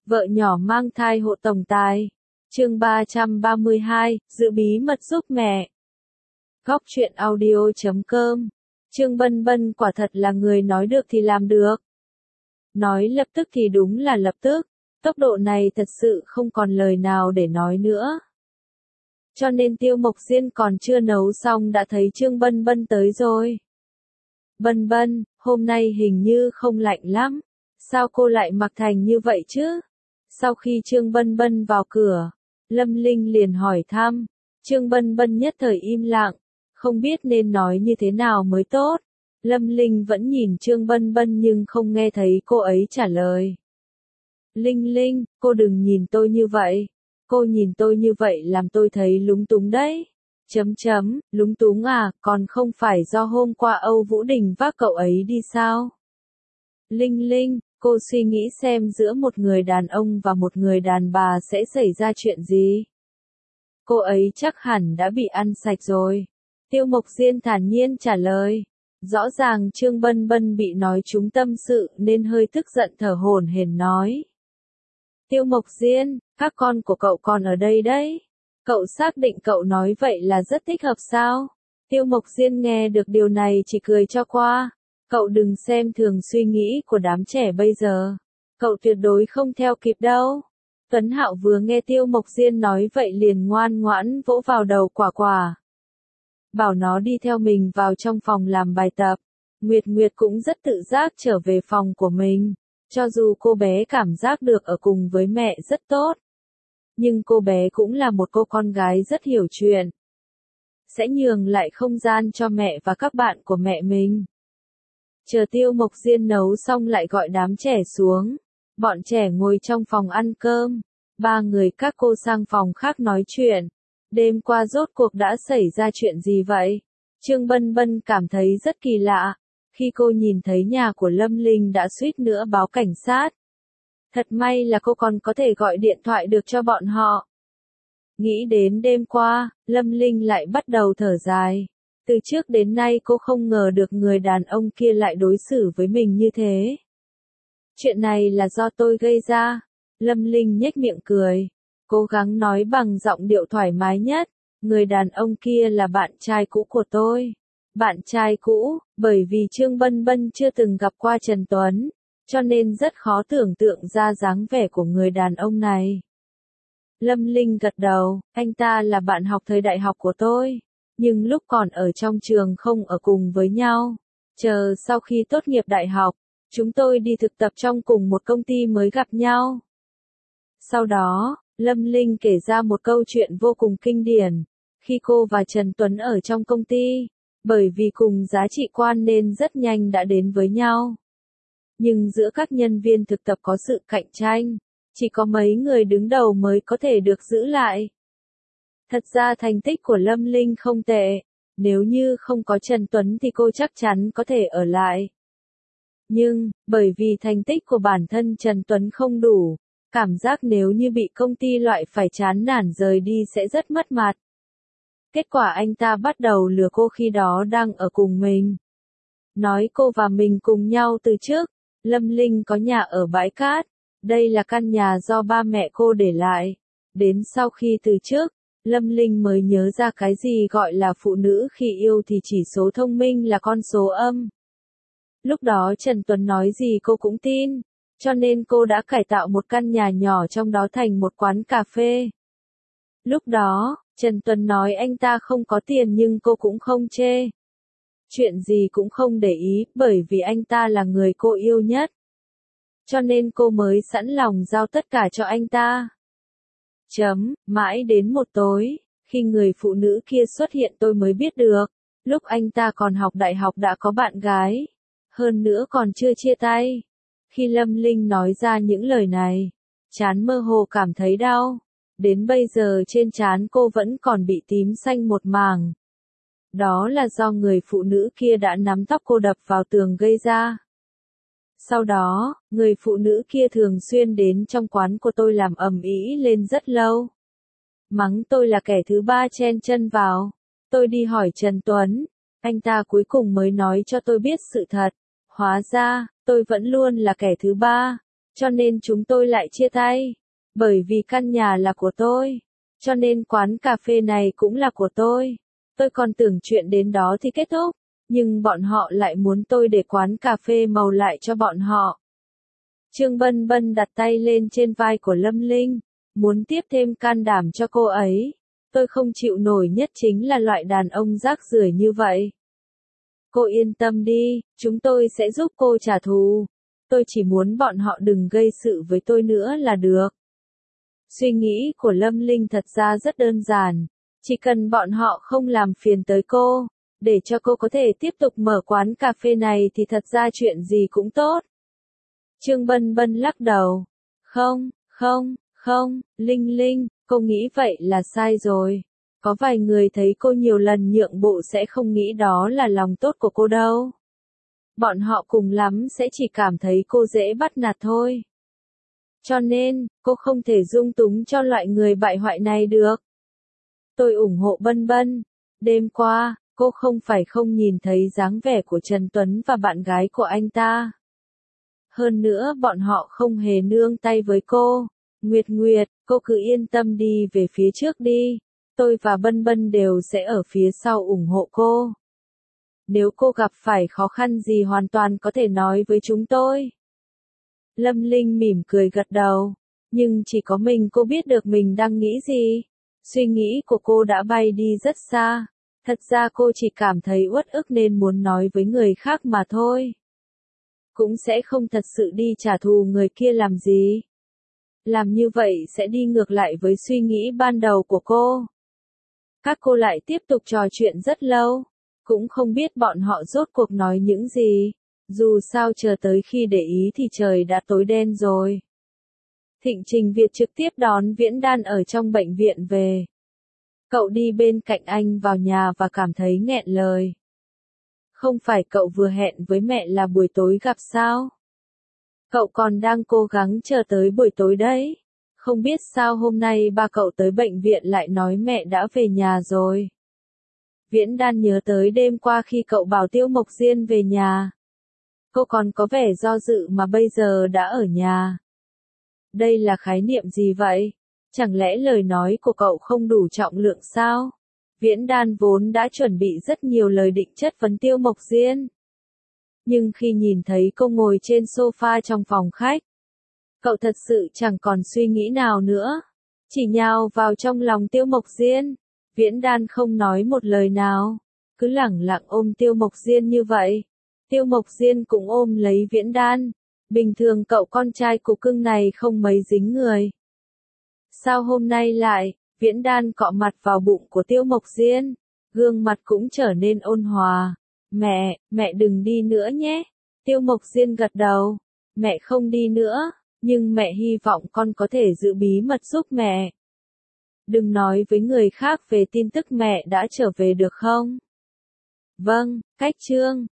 Vợ nhỏ mang thai hộ tổng tài. Chương 332, giữ bí mật giúp mẹ. Góc truyện audio.com. Trương Bân Bân quả thật là người nói được thì làm được. Nói lập tức thì đúng là lập tức, tốc độ này thật sự không còn lời nào để nói nữa. Cho nên Tiêu Mộc Diên còn chưa nấu xong đã thấy Trương Bân Bân tới rồi. Bân Bân, hôm nay hình như không lạnh lắm, sao cô lại mặc thành như vậy chứ? Sau khi Trương Bân Bân vào cửa, Lâm Linh liền hỏi thăm. Trương Bân Bân nhất thời im lặng, không biết nên nói như thế nào mới tốt. Lâm Linh vẫn nhìn Trương Bân Bân nhưng không nghe thấy cô ấy trả lời. Linh Linh, cô đừng nhìn tôi như vậy. Cô nhìn tôi như vậy làm tôi thấy lúng túng đấy. Lúng túng à, còn không phải do hôm qua Âu Vũ Đình vác cậu ấy đi sao? Linh Linh, cô suy nghĩ xem giữa một người đàn ông và một người đàn bà sẽ xảy ra chuyện gì? Cô ấy chắc hẳn đã bị ăn sạch rồi. Tiêu Mộc Diên thản nhiên trả lời. Rõ ràng Trương Bân Bân bị nói trúng tâm sự nên hơi tức giận thở hổn hển nói. Tiêu Mộc Diên, các con của cậu còn ở đây đấy. Cậu xác định cậu nói vậy là rất thích hợp sao? Tiêu Mộc Diên nghe được điều này chỉ cười cho qua. Cậu đừng xem thường suy nghĩ của đám trẻ bây giờ. Cậu tuyệt đối không theo kịp đâu. Tuấn Hạo vừa nghe Tiêu Mộc Diên nói vậy liền ngoan ngoãn vỗ vào đầu Quả Quả. Bảo nó đi theo mình vào trong phòng làm bài tập. Nguyệt Nguyệt cũng rất tự giác trở về phòng của mình. Cho dù cô bé cảm giác được ở cùng với mẹ rất tốt. Nhưng cô bé cũng là một cô con gái rất hiểu chuyện. Sẽ nhường lại không gian cho mẹ và các bạn của mẹ mình. Chờ Tiêu Mộc Diên nấu xong lại gọi đám trẻ xuống. Bọn trẻ ngồi trong phòng ăn cơm. Ba người các cô sang phòng khác nói chuyện. Đêm qua rốt cuộc đã xảy ra chuyện gì vậy? Trương Bân Bân cảm thấy rất kỳ lạ. Khi cô nhìn thấy nhà của Lâm Linh đã suýt nữa báo cảnh sát. Thật may là cô còn có thể gọi điện thoại được cho bọn họ. Nghĩ đến đêm qua, Lâm Linh lại bắt đầu thở dài. Từ trước đến nay cô không ngờ được người đàn ông kia lại đối xử với mình như thế. Chuyện này là do tôi gây ra. Lâm Linh nhếch miệng cười. Cố gắng nói bằng giọng điệu thoải mái nhất. Người đàn ông kia là bạn trai cũ của tôi. Bạn trai cũ, bởi vì Trương Bân Bân chưa từng gặp qua Trần Tuấn. Cho nên rất khó tưởng tượng ra dáng vẻ của người đàn ông này. Lâm Linh gật đầu, anh ta là bạn học thời đại học của tôi. Nhưng lúc còn ở trong trường không ở cùng với nhau. Chờ sau khi tốt nghiệp đại học, chúng tôi đi thực tập trong cùng một công ty mới gặp nhau. Sau đó, Lâm Linh kể ra một câu chuyện vô cùng kinh điển. Khi cô và Trần Tuấn ở trong công ty, bởi vì cùng giá trị quan nên rất nhanh đã đến với nhau. Nhưng giữa các nhân viên thực tập có sự cạnh tranh, chỉ có mấy người đứng đầu mới có thể được giữ lại. Thật ra thành tích của Lâm Linh không tệ, nếu như không có Trần Tuấn thì cô chắc chắn có thể ở lại. Nhưng, bởi vì thành tích của bản thân Trần Tuấn không đủ, cảm giác nếu như bị công ty loại phải chán nản rời đi sẽ rất mất mặt. Kết quả anh ta bắt đầu lừa cô khi đó đang ở cùng mình. Nói cô và mình cùng nhau từ trước. Lâm Linh có nhà ở bãi cát. Đây là căn nhà do ba mẹ cô để lại. Đến sau khi từ trước, Lâm Linh mới nhớ ra cái gì gọi là phụ nữ khi yêu thì chỉ số thông minh là con số âm. Lúc đó Trần Tuấn nói gì cô cũng tin. Cho nên cô đã cải tạo một căn nhà nhỏ trong đó thành một quán cà phê. Lúc đó, Trần Tuấn nói anh ta không có tiền nhưng cô cũng không chê. Chuyện gì cũng không để ý, bởi vì anh ta là người cô yêu nhất. Cho nên cô mới sẵn lòng giao tất cả cho anh ta. Mãi đến một tối, khi người phụ nữ kia xuất hiện tôi mới biết được, lúc anh ta còn học đại học đã có bạn gái. Hơn nữa còn chưa chia tay. Khi Lâm Linh nói ra những lời này, trán mơ hồ cảm thấy đau. Đến bây giờ trên trán cô vẫn còn bị tím xanh một mảng. Đó là do người phụ nữ kia đã nắm tóc cô đập vào tường gây ra. Sau đó, người phụ nữ kia thường xuyên đến trong quán của tôi làm ầm ĩ lên rất lâu. Mắng tôi là kẻ thứ ba chen chân vào. Tôi đi hỏi Trần Tuấn. Anh ta cuối cùng mới nói cho tôi biết sự thật. Hóa ra, tôi vẫn luôn là kẻ thứ ba. Cho nên chúng tôi lại chia tay. Bởi vì căn nhà là của tôi. Cho nên quán cà phê này cũng là của tôi. Tôi còn tưởng chuyện đến đó thì kết thúc. Nhưng bọn họ lại muốn tôi để quán cà phê màu lại cho bọn họ. Trương Bân Bân đặt tay lên trên vai của Lâm Linh. Muốn tiếp thêm can đảm cho cô ấy. Tôi không chịu nổi nhất chính là loại đàn ông rác rưởi như vậy. Cô yên tâm đi, chúng tôi sẽ giúp cô trả thù. Tôi chỉ muốn bọn họ đừng gây sự với tôi nữa là được. Suy nghĩ của Lâm Linh thật ra rất đơn giản. Chỉ cần bọn họ không làm phiền tới cô, để cho cô có thể tiếp tục mở quán cà phê này thì thật ra chuyện gì cũng tốt. Trương Bân Bân lắc đầu. Không, Linh Linh, cô nghĩ vậy là sai rồi. Có vài người thấy cô nhiều lần nhượng bộ sẽ không nghĩ đó là lòng tốt của cô đâu. Bọn họ cùng lắm sẽ chỉ cảm thấy cô dễ bắt nạt thôi. Cho nên, cô không thể dung túng cho loại người bại hoại này được. Tôi ủng hộ Bân Bân. Đêm qua, cô không phải không nhìn thấy dáng vẻ của Trần Tuấn và bạn gái của anh ta. Hơn nữa bọn họ không hề nương tay với cô. Nguyệt, cô cứ yên tâm đi về phía trước đi. Tôi và Bân Bân đều sẽ ở phía sau ủng hộ cô. Nếu cô gặp phải khó khăn gì hoàn toàn có thể nói với chúng tôi. Lâm Linh mỉm cười gật đầu. Nhưng chỉ có mình cô biết được mình đang nghĩ gì. Suy nghĩ của cô đã bay đi rất xa. Thật ra cô chỉ cảm thấy uất ức nên muốn nói với người khác mà thôi. Cũng sẽ không thật sự đi trả thù người kia làm gì. Làm như vậy sẽ đi ngược lại với suy nghĩ ban đầu của cô. Các cô lại tiếp tục trò chuyện rất lâu. Cũng không biết bọn họ rốt cuộc nói những gì. Dù sao chờ tới khi để ý thì trời đã tối đen rồi. Thịnh Trình Việt trực tiếp đón Viễn Đan ở trong bệnh viện về. Cậu đi bên cạnh anh vào nhà và cảm thấy nghẹn lời. Không phải cậu vừa hẹn với mẹ là buổi tối gặp sao? Cậu còn đang cố gắng chờ tới buổi tối đấy. Không biết sao hôm nay ba cậu tới bệnh viện lại nói mẹ đã về nhà rồi. Viễn Đan nhớ tới đêm qua khi cậu bảo Tiêu Mộc Diên về nhà. Cô còn có vẻ do dự mà bây giờ đã ở nhà. Đây là khái niệm gì vậy? Chẳng lẽ lời nói của cậu không đủ trọng lượng sao? Viễn Đan vốn đã chuẩn bị rất nhiều lời định chất vấn Tiêu Mộc Diên. Nhưng khi nhìn thấy cô ngồi trên sofa trong phòng khách, cậu thật sự chẳng còn suy nghĩ nào nữa. Chỉ nhào vào trong lòng Tiêu Mộc Diên. Viễn Đan không nói một lời nào. Cứ lẳng lặng ôm Tiêu Mộc Diên như vậy. Tiêu Mộc Diên cũng ôm lấy Viễn Đan. Bình thường cậu con trai cục cưng này không mấy dính người. Sao hôm nay lại, Viễn Đan cọ mặt vào bụng của Tiêu Mộc Diên. Gương mặt cũng trở nên ôn hòa. Mẹ đừng đi nữa nhé. Tiêu Mộc Diên gật đầu. Mẹ không đi nữa, nhưng mẹ hy vọng con có thể giữ bí mật giúp mẹ. Đừng nói với người khác về tin tức mẹ đã trở về được không? Vâng, cách chương.